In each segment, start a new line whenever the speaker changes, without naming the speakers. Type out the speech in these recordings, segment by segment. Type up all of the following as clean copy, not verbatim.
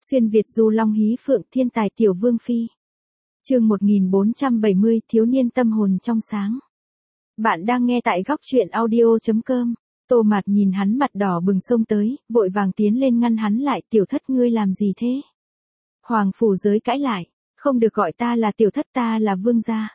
Xuyên Việt du long hí phượng thiên tài tiểu vương phi. Chương 1470 thiếu niên tâm hồn trong sáng. Bạn đang nghe tại góc truyện audio.com. Tô Mạt nhìn hắn mặt đỏ bừng xông tới, vội vàng tiến lên ngăn hắn lại, tiểu thất ngươi làm gì thế? Hoàng phủ giới cãi lại, không được gọi ta là tiểu thất, ta là vương gia.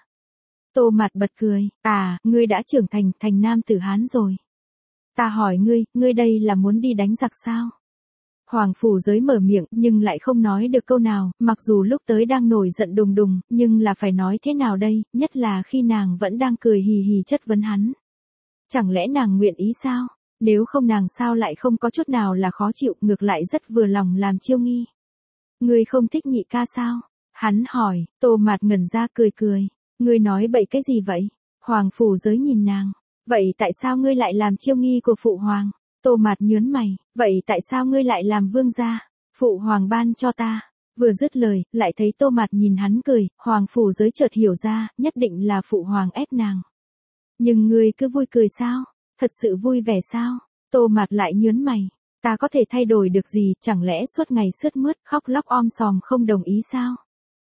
Tô Mạt bật cười, ngươi đã trưởng thành nam tử Hán rồi. Ta hỏi ngươi đây là muốn đi đánh giặc sao? Hoàng phủ giới mở miệng nhưng lại không nói được câu nào, mặc dù lúc tới đang nổi giận đùng đùng, nhưng là phải nói thế nào đây, nhất là khi nàng vẫn đang cười hì hì chất vấn hắn. Chẳng lẽ nàng nguyện ý sao? Nếu không nàng sao lại không có chút nào là khó chịu, ngược lại rất vừa lòng làm chiêu nghi. Ngươi không thích nhị ca sao? Hắn hỏi. Tô Mạt ngẩn ra cười. Ngươi nói bậy cái gì vậy? Hoàng phủ giới nhìn nàng. Vậy tại sao ngươi lại làm chiêu nghi của phụ hoàng? Tô Mạt nhớn mày, vậy tại sao ngươi lại làm vương gia? Phụ hoàng ban cho ta. Vừa dứt lời, lại thấy Tô Mạt nhìn hắn cười, hoàng phủ giới chợt hiểu ra, nhất định là phụ hoàng ép nàng. Nhưng ngươi cứ vui cười sao? Thật sự vui vẻ sao? Tô Mạt lại nhớn mày, ta có thể thay đổi được gì, chẳng lẽ suốt ngày sướt mướt, khóc lóc om sòm không đồng ý sao?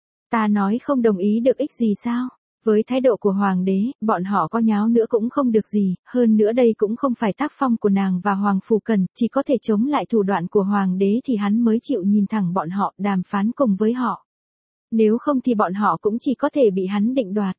Ta nói không đồng ý được ích gì sao? Với thái độ của hoàng đế, bọn họ có nháo nữa cũng không được gì, hơn nữa đây cũng không phải tác phong của nàng và hoàng phủ cần, chỉ có thể chống lại thủ đoạn của hoàng đế thì hắn mới chịu nhìn thẳng bọn họ, đàm phán cùng với họ. Nếu không thì bọn họ cũng chỉ có thể bị hắn định đoạt.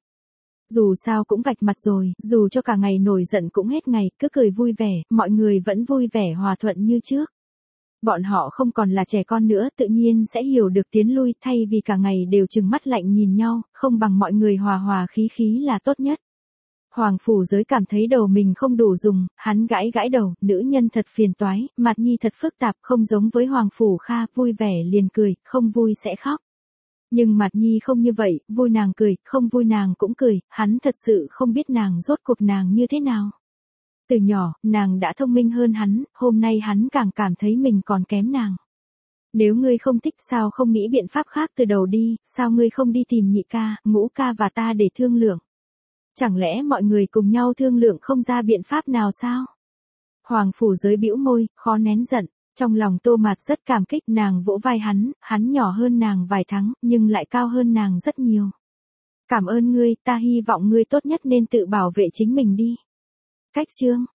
Dù sao cũng vạch mặt rồi, dù cho cả ngày nổi giận cũng hết ngày, cứ cười vui vẻ, mọi người vẫn vui vẻ hòa thuận như trước. Bọn họ không còn là trẻ con nữa, tự nhiên sẽ hiểu được tiến lui, thay vì cả ngày đều trừng mắt lạnh nhìn nhau, không bằng mọi người hòa hòa khí khí là tốt nhất. Hoàng phủ giới cảm thấy đầu mình không đủ dùng, hắn gãi đầu, nữ nhân thật phiền toái, Mạt Nhi thật phức tạp, không giống với Hoàng phủ Kha, vui vẻ liền cười, không vui sẽ khóc. Nhưng Mạt Nhi không như vậy, vui nàng cười, không vui nàng cũng cười, hắn thật sự không biết nàng rốt cuộc nàng như thế nào. Từ nhỏ, nàng đã thông minh hơn hắn, hôm nay hắn càng cảm thấy mình còn kém nàng. Nếu ngươi không thích sao không nghĩ biện pháp khác từ đầu đi, sao ngươi không đi tìm nhị ca, ngũ ca và ta để thương lượng? Chẳng lẽ mọi người cùng nhau thương lượng không ra biện pháp nào sao? Hoàng phủ giới bĩu môi, khó nén giận, trong lòng Tô Mạt rất cảm kích, nàng vỗ vai hắn nhỏ hơn nàng vài tháng, nhưng lại cao hơn nàng rất nhiều. Cảm ơn ngươi, ta hy vọng ngươi tốt nhất nên tự bảo vệ chính mình đi. Cách chương